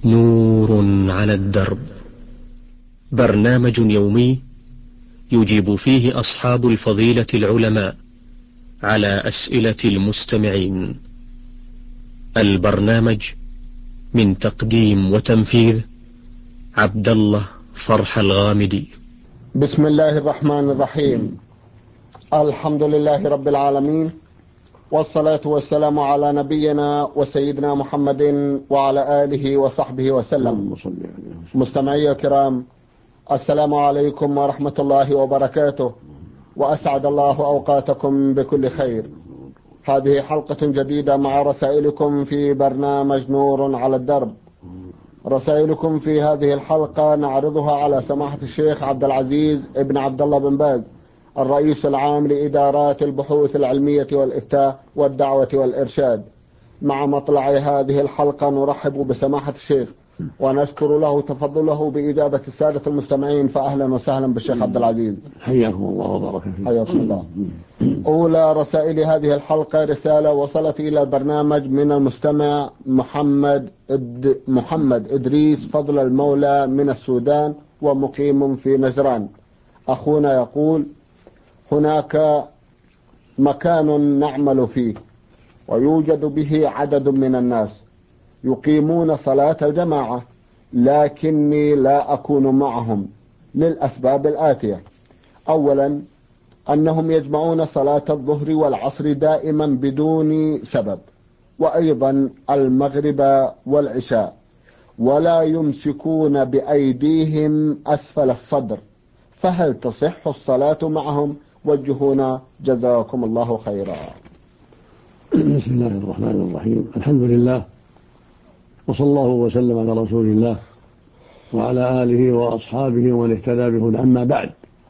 نور على الدرب، برنامج يومي يجيب فيه أصحاب الفضيلة العلماء على أسئلة المستمعين. البرنامج من تقديم وتنفيذ عبد الله فرح الغامدي. بسم الله الرحمن الرحيم. الحمد لله رب العالمين، والصلاة والسلام على نبينا وسيدنا محمد وعلى آله وصحبه وسلم. مستمعي الكرام، السلام عليكم ورحمة الله وبركاته، وأسعد الله أوقاتكم بكل خير. هذه حلقة جديدة مع رسائلكم في برنامج نور على الدرب. رسائلكم في هذه الحلقة نعرضها على سماحة الشيخ عبد العزيز ابن عبد الله بن باز، الرئيس العام لإدارات البحوث العلمية والإفتاء والدعوة والإرشاد. مع مطلع هذه الحلقة نرحب بسماحة الشيخ ونشكر له تفضله بإجابة السادة المستمعين، فأهلا وسهلا بالشيخ عبد العزيز. حياكم الله وبارك فيكم. حياكم الله. أولى رسائل هذه الحلقة رسالة وصلت إلى البرنامج من المستمع محمد إدريس فضل المولى من السودان ومقيم في نجران. أخونا يقول: هناك مكان نعمل فيه ويوجد به عدد من الناس يقيمون صلاة الجماعة، لكني لا أكون معهم للأسباب الآتية: أولا، أنهم يجمعون صلاة الظهر والعصر دائما بدون سبب، وأيضا المغرب والعشاء، ولا يمسكون بأيديهم أسفل الصدر، فهل تصح الصلاة معهم؟ وجهونا جزاكم الله خيرا. بسم الله الرحمن الرحيم. الحمد لله، وصلى الله وسلم على رسول الله وعلى آله وأصحابه ومن اهتدى بهداه. أما بعد،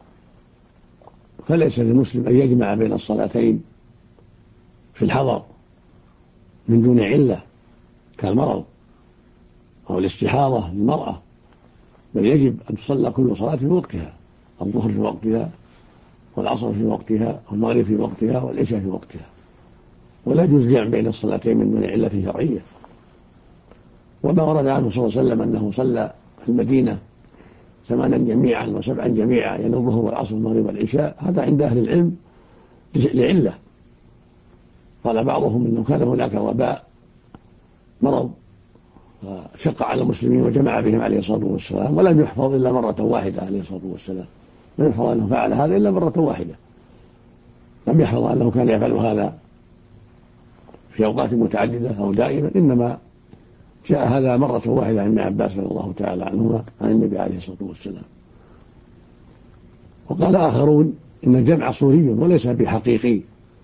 فليس للمسلم أن يجمع بين الصلاتين في الحضر من دون علة كالمرض أو الاستحاضة للمرأة، بل يجب أن تصلى كل صلاة في وقتها: الظهر في وقتها، والعصر في وقتها، والمغرب في وقتها، والعشاء في وقتها، ولا يجوز الجمع بين الصلاتين من دون علة شرعية. وما ورد عنه صلى الله عليه وسلم أنه صلى في المدينة 8 جميعا و7 جميعا، يعني الظهر والعصر والمغرب والعشاء، هذا عند أهل العلم لعلة. قال بعضهم إنه كان هناك وباء مرض فشق على المسلمين وجمع بهم عليه الصلاة والسلام، ولم يحفظ إلا مرة واحدة عليه الصلاة والسلام، لم يحفظ أنه فعل هذا إلا مرة واحدة، لم يحفظ أنه كان يفعل هذا في أوقات متعددة أو دائما، إنما جاء هذا مرة واحدة عن ابن عباس رضي الله تعالى عنهما عن النبي عليه الصلاة والسلام. وقال آخرون إن الجمع صوري وليس بحقيقي،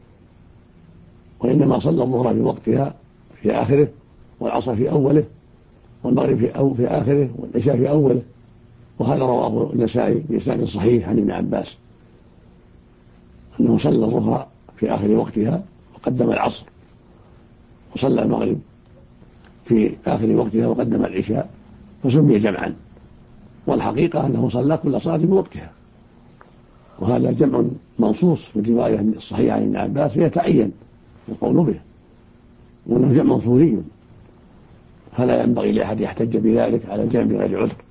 وإنما صلى الظهر في وقتها في آخره، والعصر في أوله، والمغرب في آخره، والعشاء في أوله. وهذا رواه النسائي بإسناد صحيح عن ابن عباس أنه صلى الظهر في آخر وقتها وقدم العصر، وصلى المغرب في آخر وقتها وقدم العشاء، فسمي جمعا، والحقيقة أنه صلى كل صلاة بوقتها. وهذا جمع منصوص في الرواية الصحيحة عن ابن عباس، فيتعين القول به، وأنه جمع صوري، فلا ينبغي لأحد يحتج بذلك على الجمع بغير عذر.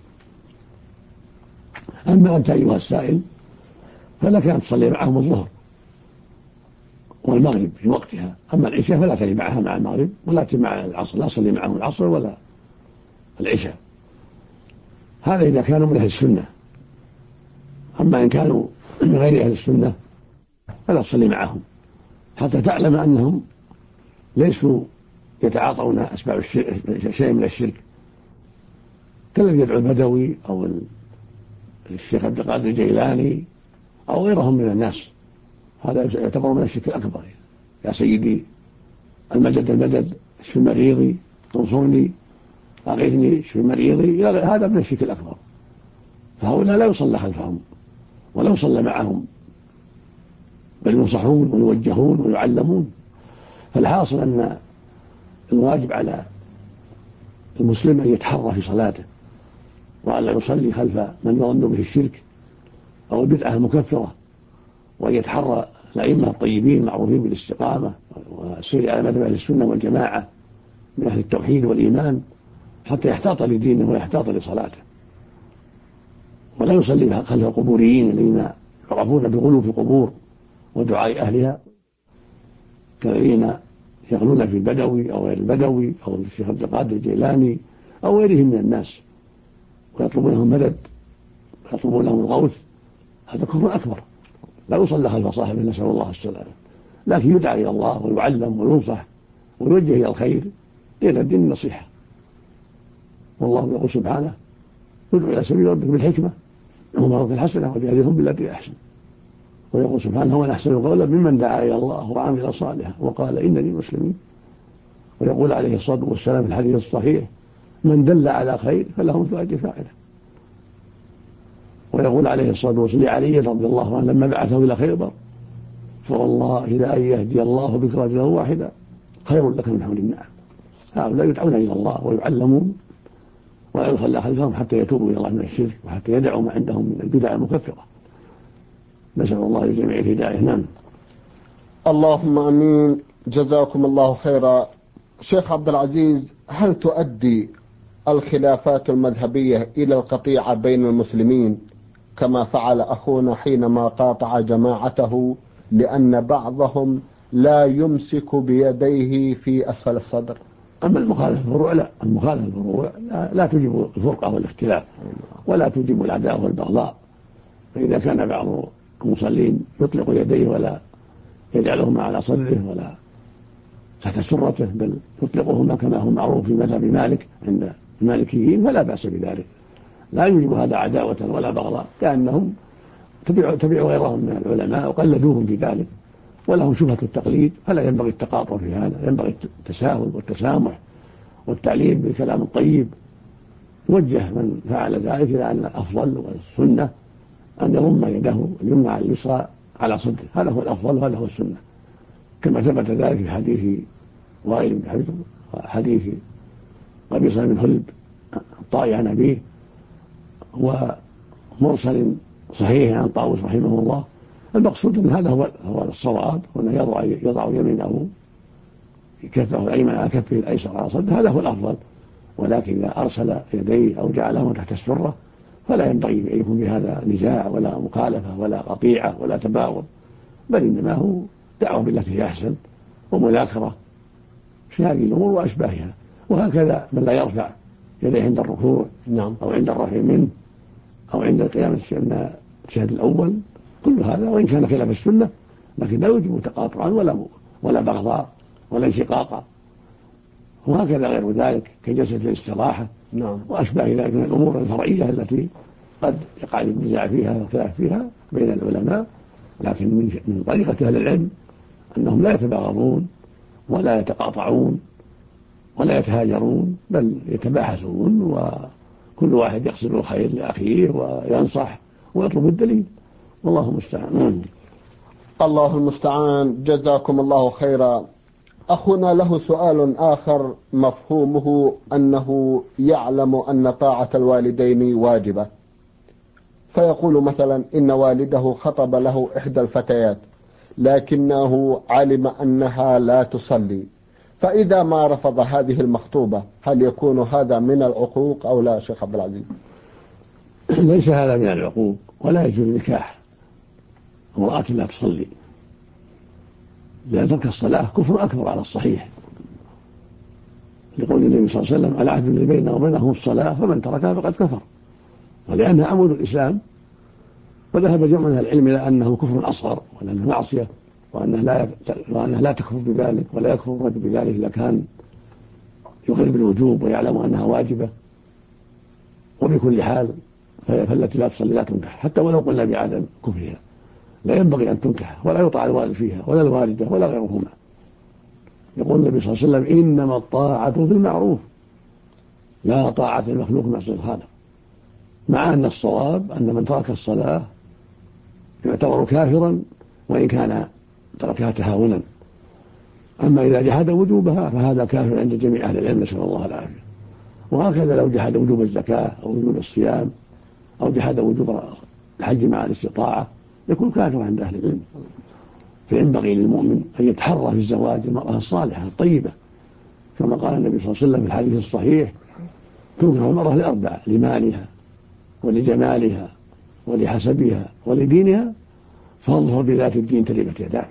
أما أنت أيها السائل، فلك أن تصلي معهم الظهر والمغرب في وقتها، أما العشاء فلا تصلي معها مع المغرب ولا مع العصر، لا تصلي معهم العصر ولا العشاء. هذا إذا كانوا من أهل السنة. أما إن كانوا من غير أهل السنة فلا تصلي معهم، حتى تعلم أنهم ليسوا يتعاطون أسباب شيء من الشرك، كالذي يدعو البدوي أو الشيخ عبد القادر الجيلاني أو غيرهم من الناس. هذا يعتبر من الشرك الأكبر: يا سيدي المدد المدد، اشف مريضي، تنصرني، أغثني، اشف مريضي، هذا من الشرك الأكبر. فهؤلاء لا يصلى خلفهم ولا يصلى معهم، بل ينصحون ويوجهون ويعلمون. فالحاصل أن الواجب على المسلم أن يتحرى في صلاته، وألا يصلي خلف من يظن به الشرك أو البدعة المكفرة، وأن يتحرى الأئمة الطيبين المعروفين بالاستقامة والسير على مذهب أهل السنة والجماعة من أهل التوحيد والإيمان، حتى يحتاط لدينه ويحتاط لصلاته، ولا يصلي خلف القبوريين الذين يعرفون بالغلو في القبور ودعاء أهلها، كالذين يغلون في البدوي أو غير البدوي أو الشيخ عبد القادر الجيلاني أو غيرهم من الناس، ويطلبون لهم مدد ويطلبون لهم الغوث. هذا كفر أكبر لا يصلى خلف صاحبه، نسأل الله السلامة. لكن يدعى إلى الله ويعلم وينصح ويوجه إلى الخير، إلى الدين النصيحة. والله يقول سبحانه: ادعو إلى سبيل ربك بالحكمة والموعظة الحسنة وجادلهم بالتي أحسن. ويقول سبحانه: ومن أحسن قولا ممن دعا إلى الله وعمل صالحا وقال إنني مسلم. ويقول عليه الصلاة والسلام في الحديث الصحيح: من دل على خير فله مثل أجر فاعله. ويقول عليه الصلاة والسلام لعلي رضي الله عنه لما بعثه إلى خيبر: فوالله إذا أن يهدي الله بك رجلا واحدا خير لك من حمر النعم. هؤلاء يدعون إلى الله ويعلمون ولا يصلى خلفهم حتى يتوبوا إلى الله من الشرك وحتى يدعوا ما عندهم من البدع المكفرة. نسأل الله لجميع الهداية. نعم. اللهم امين. جزاكم الله خيرا. شيخ عبد العزيز، هل تؤدي الخلافات المذهبية إلى القطيعة بين المسلمين كما فعل أخونا حينما قاطع جماعته لأن بعضهم لا يمسك بيديه في أسفل الصدر؟ أما المخالفة الفروع لا، المخالفة الفروع لا توجب الفرقة والاختلاف ولا توجب العداوة والبغضاء. فإذا كان بعض المصلين يطلق يديه ولا يجعلهما على صدره ولا تحت سرته، بل يطلقهما كما هو معروف في مذهب مالك عند المالكيين، فلا بأس بذلك، لا يوجب هذا عداوة ولا بغضاء، كأنهم تبعوا غيرهم من العلماء وقلدوهم في ذلك، ولهم شبهة التقليد، فلا ينبغي التقاطع في هذا، ينبغي التساهل والتسامح والتعليم بالكلام الطيب. يوجه من فعل ذلك إلى أن الأفضل والسنة أن يضم يده اليمنى على اليسرى على صدره، هذا هو الأفضل وهذا هو السنة، كما ثبت ذلك في حديث وائل بن حجر وحديث قبيصة بن هلب الطائي عن أبيه، ومرسل صحيح عن طاووس رحمه الله. المقصود أن هذا هو الصواب، وأنه يضع يمينه كفه الأيمن على كفه الأيسر على صدره، هذا هو الأفضل. ولكن إذا أرسل يديه أو جعلهما تحت السرة فلا ينبغي أن يكون بهذا نزاع ولا مخالفة ولا قطيعة ولا تباغض، بل إنما هو دعوة بالتي هي أحسن ومذاكرة في هذه الأمور وأشباهها. وهكذا من لا يرفع يديه عند الركوع أو عند الرفع منه أو عند القيام من الشهد الأول، كل هذا وإن كان خلاف السنة لكن لا يوجب تقاطعا ولا بغضاء ولا انشقاقا. وهكذا غير ذلك كجلسة الاستراحة وأشباه ذلك من الأمور الفرعية التي قد يقع النزاع فيها والخلاف فيها بين العلماء، لكن من طريقة أهل العلم أنهم لا يتباغضون ولا يتقاطعون ولا يتهاجرون، بل يتباحثون وكل واحد يقصد الخير لأخيه وينصح ويطلب الدليل، والله المستعان. الله المستعان. جزاكم الله خيرا. أخونا له سؤال آخر مفهومه أنه يعلم أن طاعة الوالدين واجبة، فيقول مثلا إن والده خطب له إحدى الفتيات لكنه علم أنها لا تصلي، فإذا ما رفض هذه المخطوبة هل يكون هذا من العقوق أو لا شيخ عبد العزيز؟ ليس هذا من العقوق، ولا يجوز نكاح امرأة لا تصلي، لأن ترك الصلاة كفر أكبر على الصحيح، لقول النبي صلى الله عليه وسلم: العهد الذي بيننا وبينهم الصلاة فمن تركها فقد كفر، ولأنها عمود الإسلام. وذهب جمع من العلم إلى أنه كفر أصغر وأنه معصية وأنه لا تكفر بذلك ولا يكفر الرجل بذلك إذا كان يقر بالوجوب ويعلم أنها واجبة. وبكل حال فالتي لا تصلي لا تنكح، حتى ولو قلنا بعدم كفرها لا ينبغي أن تنكح ولا يطاع الوالد فيها ولا الوالدة ولا غيرهما. يقول النبي صلى الله عليه وسلم: إنما الطاعة في المعروف لا طاعة المخلوق معصية الخالق، مع أن الصواب أن من ترك الصلاة يعتبر كافرا وإن كان تركها تهاونا، أما إذا جحد وجوبها فهذا كافر عند جميع أهل العلم، نسأل الله العافية. وهكذا لو جحد وجوب الزكاة أو وجوب الصيام أو جحد وجوب الحج مع الاستطاعة يكون كافر عند أهل العلم. فينبغي للمؤمن أن يتحرى في الزواج المرأة الصالحة الطيبة، كما قال النبي صلى الله عليه وسلم في الحديث الصحيح: تنكح المرأة لأربعة: لمالها ولجمالها ولحسبها ولدينها، فانظر بذات الدين تربت يداك.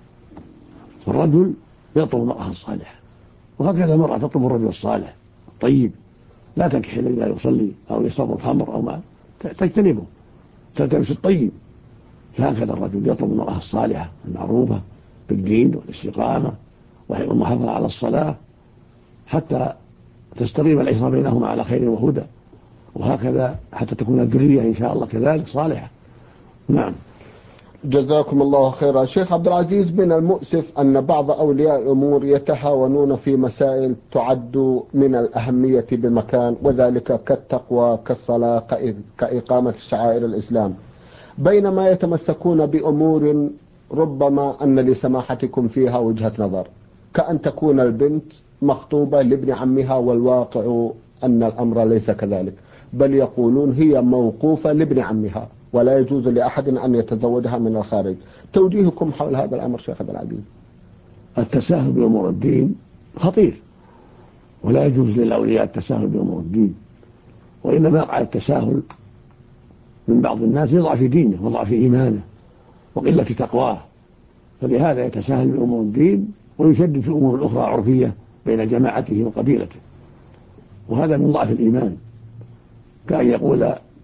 والرجل يطلب المرأة الصالحة، وهكذا المرأة تطلب الرجل الصالح الطيب. لا تنكح إلا يصلي أو يشرب الخمر أو ما تجتنبه، تلتمس الطيب. فهكذا الرجل يطلب المرأة الصالحة المعروفة بالدين والاستقامة والمحافظة على الصلاة، حتى تستقيم العشرة بينهما على خير وهدى، وهكذا حتى تكون الذرية إن شاء الله كذلك صالحة. نعم. جزاكم الله خيرا. شيخ عبد العزيز، من المؤسف أن بعض أولياء الأمور يتهاونون في مسائل تعد من الأهمية بمكان، وذلك كالتقوى كالصلاة كإقامة شعائر الإسلام، بينما يتمسكون بأمور ربما أن لسماحتكم فيها وجهة نظر، كأن تكون البنت مخطوبة لابن عمها، والواقع أن الأمر ليس كذلك، بل يقولون هي موقوفة لابن عمها ولا يجوز لأحد أن يتزوجها من الخارج. توجيهكم حول هذا الأمر شيخ عبد العزيز؟ التساهل بأمور الدين خطير، ولا يجوز للأولياء التساهل بأمور الدين، وإنما يقع التساهل من بعض الناس لضعف دينه وضعف إيمانه وقلة تقواه، فلهذا يتساهل بأمور الدين ويشدد في الأمور الأخرى عرفية بين جماعته وقبيلته، وهذا من ضعف الإيمان. كأن يقول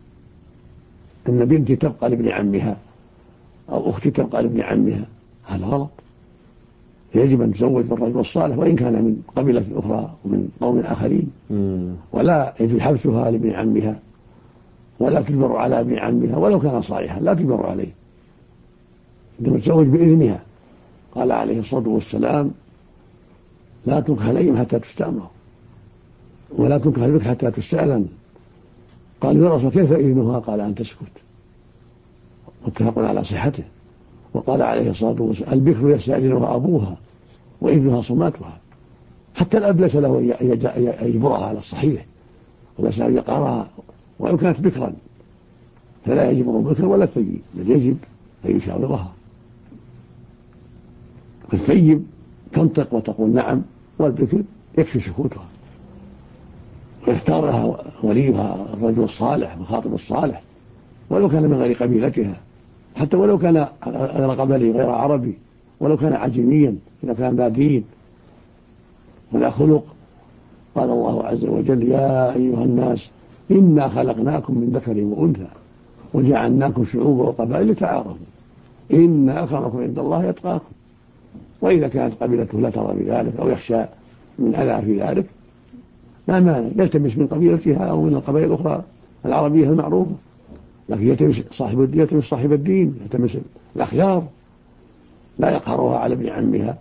إن بنتي تبقى لابن عمها أو أختي تبقى لابن عمها، هذا غلط. يجب أن تزوج بالرجل الصالح وإن كان من قبيلة أخرى ومن قوم آخرين، ولا يجب حبسها لابن عمها ولا تجبر على ابن عمها ولو كان صالحا، لا تجبر عليه، إنما تزوج بإذنها. قال عليه الصلاة والسلام: لا تنكح الأيم حتى تستأمر، ولا تنكح البكر حتى تستأذن. قال: يا رسول كيف إذنها؟ قال: أن تسكت. متفق على صحته. وقال عليه الصلاة والسلام: البكر يستأذنها أبوها وإذنها صماتها. حتى الأب ليس له أن يجبرها على الصحيح، وليس أن يقهرها وإن كانت بكرا، فلا يجبر البكر ولا الثيب، بل يجب أن يشاورها. الثيب تنطق وتقول نعم، والبكر يكفي سكوتها، ويختار لها وليها الرجل الصالح والخاطب الصالح، ولو كان من غير قبيلتها، حتى ولو كان غير قبلي غير عربي، ولو كان عجميا، إذا كان ذا دين ولا خلق. قال الله عز وجل: يا أيها الناس إنا خلقناكم من ذكر وأنثى وجعلناكم شعوبا وقبائل لتعارفوا إن أكرمكم عند الله يتقاكم. وإذا كانت قبيلته لا ترى بذلك أو يخشى من أذى في ذلك، لا مانع يلتمس من قبيلتها أو من القبائل الأخرى العربية المعروفة، لكن يلتمس صاحب الدين، يلتمس الأخيار، لا يقهرها على ابن عمها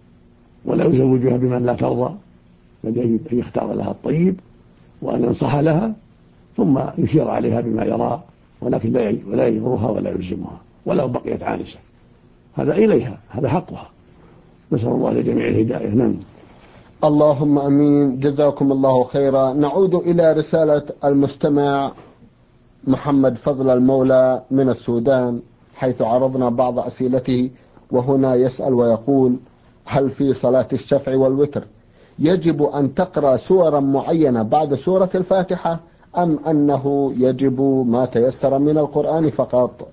ولا يزوجها بمن لا ترضى، بل يجب أن يختار لها الطيب وأن ينصح لها ثم يشير عليها بما يرى، ولكن لا يجبرها ولا يلزمها ولو بقيت عانسة. هذا إليها، هذا حقها. نسأل الله لجميع الهداية. نعم. اللهم أمين. جزاكم الله خيرا. نعود إلى رسالة المستمع محمد فضل المولى من السودان، حيث عرضنا بعض أسئلته، وهنا يسأل ويقول: هل في صلاة الشفع والوتر يجب أن تقرأ سورا معينة بعد سورة الفاتحة، أم أنه يجب ما تيسر من القرآن فقط؟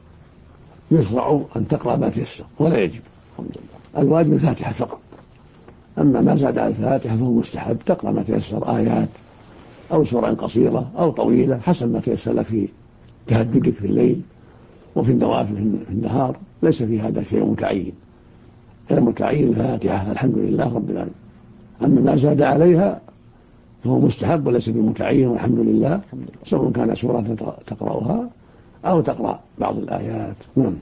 يشرع أن تقرأ ما تيسر ولا يجب، الواجب الفاتحة فقط. أما ما زاد على الفاتحة فهو مستحب، تقرأ ما تيسر، آيات أو سورة قصيرة أو طويلة حسب ما تيسر لك في تهجدك في الليل وفي النوافل في النهار، ليس في هذا شيء متعين. المتعين الفاتحة الحمد لله رب العالمين. أما ما زاد عليها فهو مستحب وليس بمتعين، والحمد لله، سواء كان سورة تقرأها أو تقرأ بعض الآيات. نعم.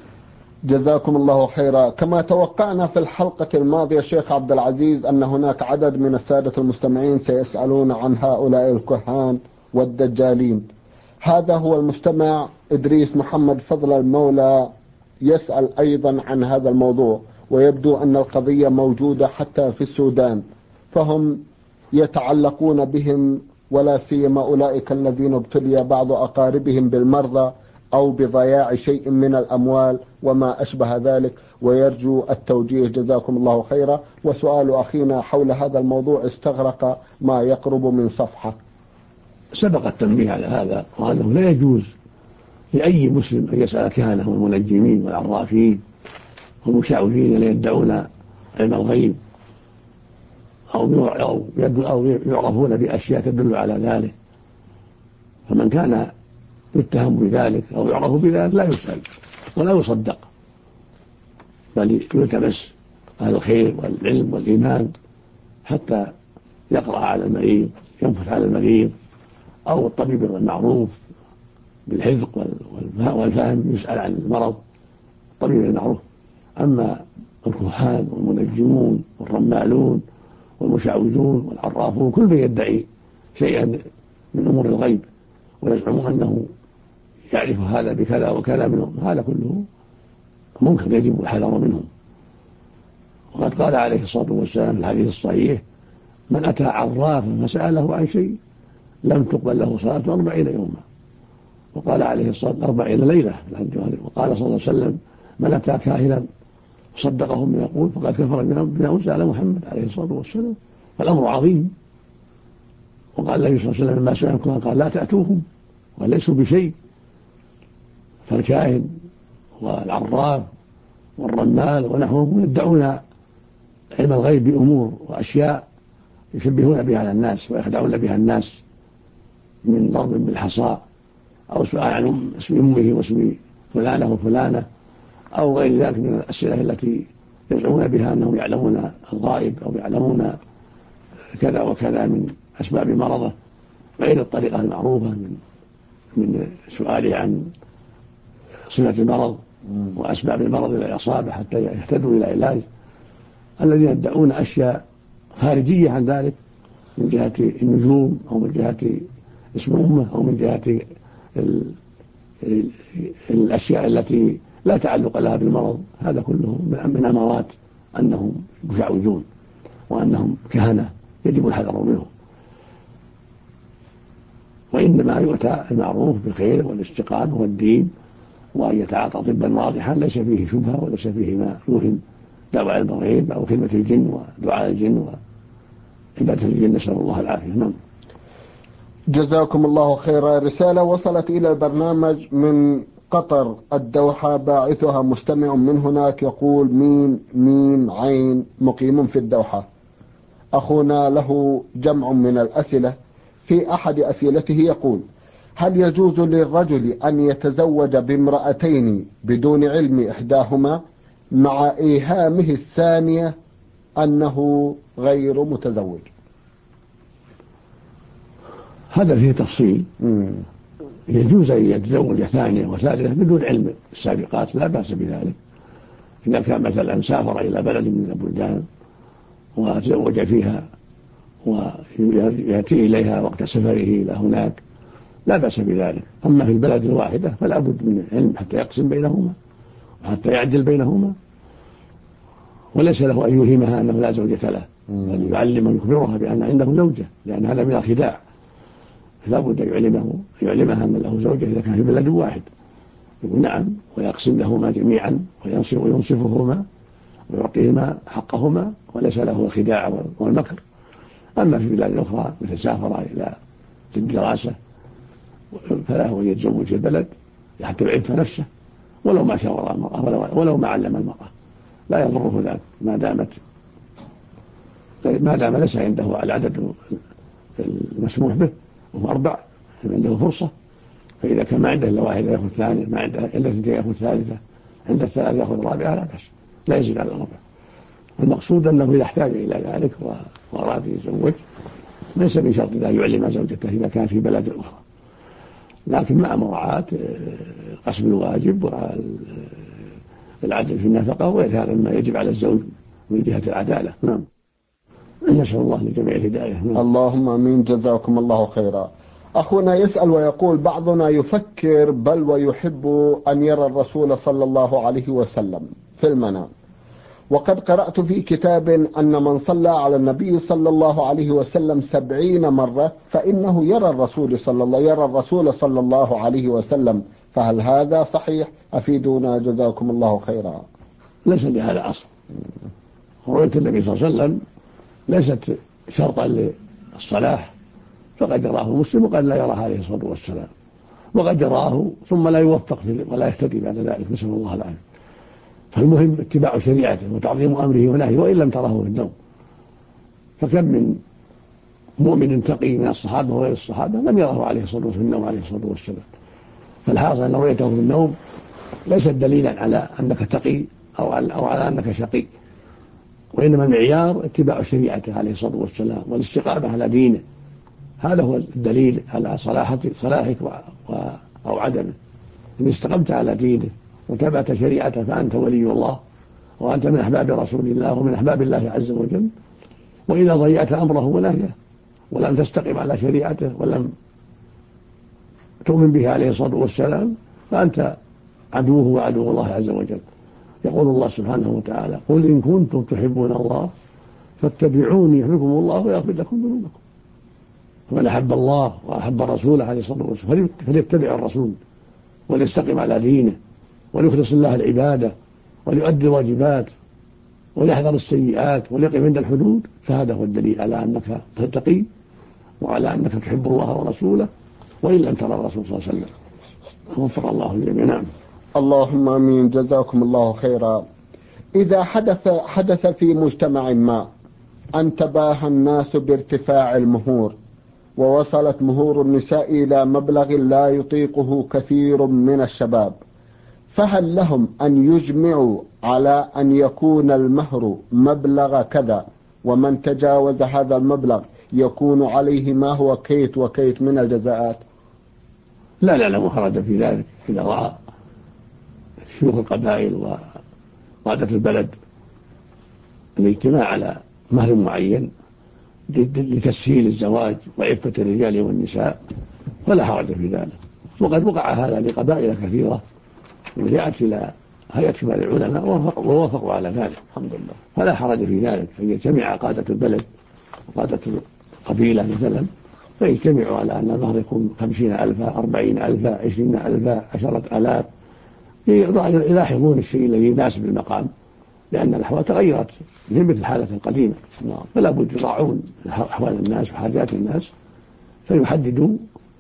جزاكم الله خيرا. كما توقعنا في الحلقة الماضية شيخ عبد العزيز أن هناك عدد من السادة المستمعين سيسألون عن هؤلاء الكهان والدجالين. هذا هو المستمع إدريس محمد فضل المولى يسأل أيضا عن هذا الموضوع، ويبدو أن القضية موجودة حتى في السودان، فهم يتعلقون بهم، ولا سيما أولئك الذين ابتلي بعض أقاربهم بالمرضى أو بضياع شيء من الأموال وما أشبه ذلك، ويرجو التوجيه. جزاكم الله خيرا. وسؤال أخينا حول هذا الموضوع استغرق ما يقرب من صفحة. سبق التنبيه على هذا، وأنه لا يجوز لأي مسلم أن يسأل كهنة والمنجمين والعرافين والمشعوذين الذين يدعون علم الغيب أو يعرفون بأشياء تدل على ذلك. فمن كان يتهم بذلك أو يعرف بذلك لا يسأل ولا يصدق، بل يلتمس أهل الخير والعلم والإيمان حتى يقرأ على المريض، ينفث على المريض، أو الطبيب المعروف بالحذق والفهم يسأل عن المرض، الطبيب المعروف. أما الكهان والمنجمون والرمالون والمشعوذون والعرافون كل من يدعي شيئا من أمور الغيب ويزعم أنه يعرف هذا بكذا وكذا منهم، هذا كله منكر يجب الحذر منهم. وقد قال عليه الصلاة والسلام في الحديث الصحيح: من أتى عرافا فسأله عن شيء لم تقبل له صلاة 40 يوما. وقال عليه الصلاة والسلام 40 ليلة. وقال صلى الله عليه وسلم: من أتى كاهنا صدقه بما يقول فقد كفر بما أنزل على محمد عليه الصلاة والسلام. فالأمر عظيم. وقال النبي صلى الله عليه وسلم: ما سمعكم قال لا تأتوهم وليسوا بشيء. فالكاهن والعراف والرمال ونحوهم يدعون علم الغيب بأمور وأشياء يشبهون بها الناس ويخدعون بها الناس، من ضرب بالحصى أو سؤال عن اسم أمه واسم فلانة وفلانة أو غير ذلك من الأسئلة التي يزعمون بها أنهم يعلمون الغائب أو يعلمون كذا وكذا من أسباب مرضه، غير الطريقة المعروفة من سؤاله عن صفة المرض وأسباب المرض الذي أصابه حتى يهتدوا إلى علاج. الذين يدعون أشياء خارجية عن ذلك من جهة النجوم أو من جهة اسم أمه أو من جهة الأشياء التي لا تعلق لها بالمرض، هذا كله من أمارات أنهم مشعوذون وأنهم كهنة يجب الحذر منهم. وإنما يؤتى المعروف بالخير والاستقامة والدين، وأن يتعاطى طبا واضحا ليس فيه شبهة وليس فيه ما يوهم دعوى علم الغيب أو خدمة الجن ودعاء الجن وعبادة الجن، نسأل الله العافية. نعم. جزاكم الله خيرا. رسالة وصلت إلى البرنامج من قطر الدوحة، باعثها مستمع من هناك يقول: ميم عين مقيم في الدوحة. أخونا له جمع من الأسئلة. في أحد أسئلته يقول: هل يجوز للرجل أن يتزوج بامرأتين بدون علم إحداهما مع إيهامه الثانية أنه غير متزوج؟ هذا فيه تفصيل. يجوز أن يتزوج ثانية وثالثة بدون علم السابقات، لا بأس بذلك. إذا كان مثلا سافر إلى بلد من البلدان وتزوج فيها ويأتي إليها وقت سفره إلى هناك لا بأس بذلك. أما في البلد الواحدة فلا بد من علم حتى يقسم بينهما وحتى يعدل بينهما، وليس له أن يوهمها أنه لا زوجة له، بل يعلم ويخبرها بأن عنده زوجة، لأن هذا من الخداع. لا بد أن يعلمها أن له زوجة إذا كان في بلد واحد، يقول نعم ويقسم لهما جميعا وينصفهما ويعطيهما حقهما، وليس له الخداع والمكر. أما في بلاد أخرى مثل سافر إلى الدراسة فلا هو يتزوج في البلد حتى يعف نفسه، ولو ما شاور المرأة ولو ما علم المرأة لا يضره ذلك، ما دام ليس عنده العدد المسموح به وهو 4 عنده فرصة. فإذا كان ما عنده إلا واحد يأخذ الثانية، ما عنده إلا 2 يأخذ الثالثة، عند الثالثة يأخذ الرابعة، لا بأس، لا يزيد على 4. المقصود أنه إذا احتاج إلى ذلك وأراد يتزوج ليس من شرط أن يعلم زوجته إذا كان في بلد أخرى، لكن مع مراعاة قسم الواجب والعدل في النفقة وغير هذا مما يجب على الزوج من جهة العدالة. نعم. نسأل الله لجميع الهداية. اللهم آمين. جزاكم الله خيرا. أخونا يسأل ويقول: بعضنا يفكر بل ويحب أن يرى الرسول صلى الله عليه وسلم في المنام، وقد قرأت في كتاب أن من صلى على النبي صلى الله عليه وسلم 70 مرة فإنه يرى الرسول صلى الله عليه وسلم، فهل هذا صحيح؟ أفيدونا جزاكم الله خيرا. ليس لهذا أصل. رؤية النبي صلى الله عليه وسلم ليست شرطا للصلاح، فقد يراه مسلم وقد لا يراه عليه الصلاة والسلام، وقد يراه ثم لا يوفق ولا يهتدي بعد ذلك، نسأل الله العافية. فالمهم اتباع شريعته وتعظيم أمره ونهيه وإن لم تراه في النوم. فكم من مؤمن تقي من الصحابة وغير الصحابة لم يره عليه الصلاة والسلام في النوم عليه الصلاة والسلام. فالحاصل أن رؤيته في النوم ليست دليلا على أنك تقي أو على أنك شقي، وإنما المعيار اتباع شريعته عليه الصلاة والسلام والاستقامة على دينه. هذا هو الدليل على صلاحك أو عدمه. إن استقمت على دينه وتبعت شريعته فأنت ولي الله، وأنت من أحباب رسول الله ومن أحباب الله عز وجل. وإذا ضيعت أمره ونهيه ولم تستقم على شريعته ولم تؤمن به عليه الصلاة والسلام فأنت عدوه وعدو الله عز وجل. يقول الله سبحانه وتعالى: قل إن كنتم تحبون الله فاتبعوني يحببكم الله ويغفر لكم ذنوبكم. فمن أحب الله وأحب رسوله عليه الصلاة والسلام فليتبع الرسول وليستقم على دينه وليخلص الله العبادة وليؤدي الواجبات وليحذر السيئات وليقف عند الحدود. فهذا هو الدليل على أنك تتقي وعلى أنك تحب الله ورسوله وإن لم ترى الرسول صلى الله عليه وسلم. وفق الله الجميع. نعم. اللهم آمين. جزاكم الله خيرا. إذا حدث في مجتمع ما أن تباهى الناس بارتفاع المهور ووصلت مهور النساء إلى مبلغ لا يطيقه كثير من الشباب، فهل لهم أن يجمعوا على أن يكون المهر مبلغ كذا، ومن تجاوز هذا المبلغ يكون عليه ما هو كيت وكيت من الجزاءات؟ لا محرج في ذلك. إذا رأى شيوخ القبائل وقادة البلد الاجتماع على مهر معين لتسهيل الزواج وعفة الرجال والنساء فلا حرج في ذلك. وقد وقع هذا لقبائل كثيرة ورجعت إلى هيئة كبار العلماء ووافقوا على ذلك الحمد لله. فلا حرج في ذلك أن يجتمع قادة البلد وقادة القبيلة مثلا فيجتمعوا على أن المهر يكون 50,000 40,000 20,000 10,000 يلاحظون الشيء الذي يناسب المقام، لأن الأحوال تغيرت من مثل الحالة القديمة. فلا بد يراعون أحوال الناس وحاجات الناس فيحددوا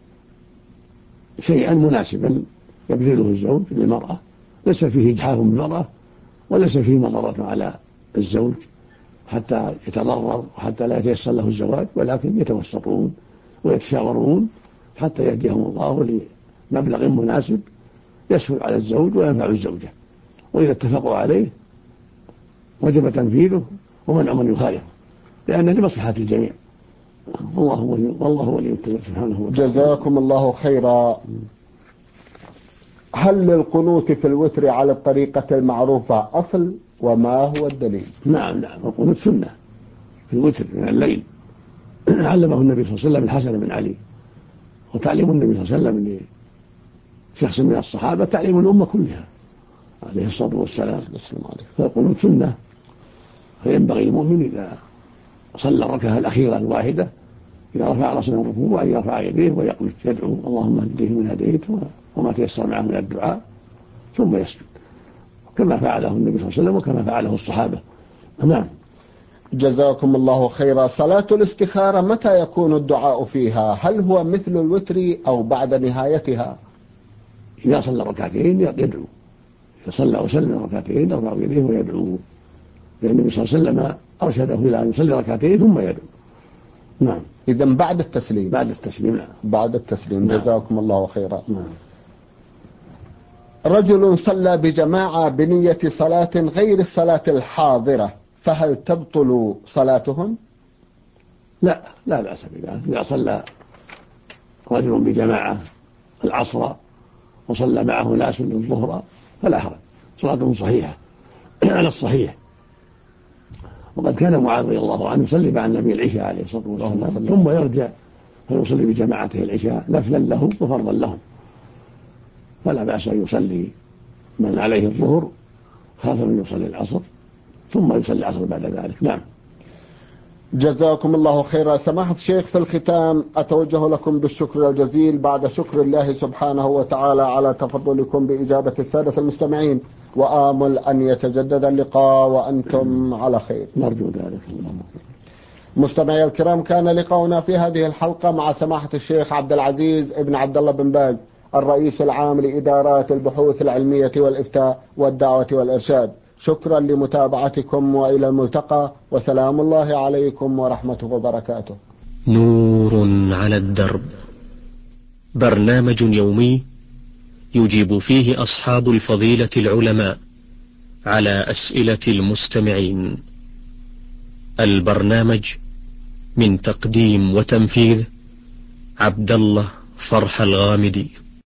شيئا مناسبا يبذله الزوج للمرأة ليس فيه إجحاف بالمرأة وليس فيه مضرة على الزوج حتى يتضرر وحتى لا يتيسر له الزواج، ولكن يتوسطون ويتشاورون حتى يهديهم الله لمبلغ مناسب يسهل على الزوج وينفع الزوجة. وإذا اتفقوا عليه وجب تنفيذه ومنع من يخالفه، لأن لمصلحة الجميع. والله ولي التوفيق سبحانه وتعالى. جزاكم الله خيرا. هل للقنوت في الوتر على الطريقة المعروفة أصل، وما هو الدليل؟ نعم القنوت سنة في الوتر من الليل علمه النبي صلى الله عليه وسلم الحسن بن علي، وتعليم النبي صلى الله عليه وسلم لشخص من الصحابة تعليم الأمة كلها عليه الصلاة والسلام. فالقنوت سنة، فينبغي المؤمن إذا صلى الركعة الأخيرة الواحدة إذا رفع رأسه من الركوع أن يرفع يديه ويقنت يدعو اللهم اهدني من هديت وما تيسر معه من الدعاء ثم يسجد كما فعله النبي صلى الله عليه وسلم وكما فعله الصحابة. نعم. جزاكم الله خيرا. صلاة الاستخارة متى يكون الدعاء فيها؟ هل هو مثل الوتر أو بعد نهايتها؟ إذا صلى ركعتين يدعو، إذا صلى وسلم ركعتين يرفع يديه ويدعو، لأن النبي صلى الله عليه وسلم أرشده إلى أن يصلي ركعتين ثم يدعو. نعم. إذن بعد التسليم. بعد التسليم. نعم. بعد التسليم. نعم. جزاكم الله خيرا. نعم. رجل صلى بجماعة بنية صلاة غير الصلاة الحاضرة، فهل تبطل صلاتهم؟ لا بأس بذلك. إذا صلى رجل بجماعة العصر وصلى معه ناس الظهر فلا حرج، صلاته صحيحة على الصحيح. وقد كان معاذ رضي الله عنه يصلي مع النبي العشاء عليه الصلاة والسلام ثم يرجع فيصلي بجماعته العشاء نفلا له وفرضا لهم، فلا بأس أن يصلي من عليه الظهر خاف من يصلي العصر ثم يصلي العصر بعد ذلك. نعم. جزاكم الله خيرا. سماحة الشيخ، في الختام أتوجه لكم بالشكر الجزيل بعد شكر الله سبحانه وتعالى على تفضلكم بإجابة السادة المستمعين، وآمل أن يتجدد اللقاء وأنتم على خير. نرجو ذلك. مستمعي الكرام، كان لقاؤنا في هذه الحلقة مع سماحة الشيخ عبد العزيز ابن عبد الله بن باز، الرئيس العام لإدارات البحوث العلمية والإفتاء والدعوة والإرشاد. شكرا لمتابعتكم، وإلى الملتقى، وسلام الله عليكم ورحمته وبركاته. نور على الدرب، برنامج يومي يجيب فيه أصحاب الفضيلة العلماء على أسئلة المستمعين. البرنامج من تقديم وتنفيذ عبد الله فرح الغامدي.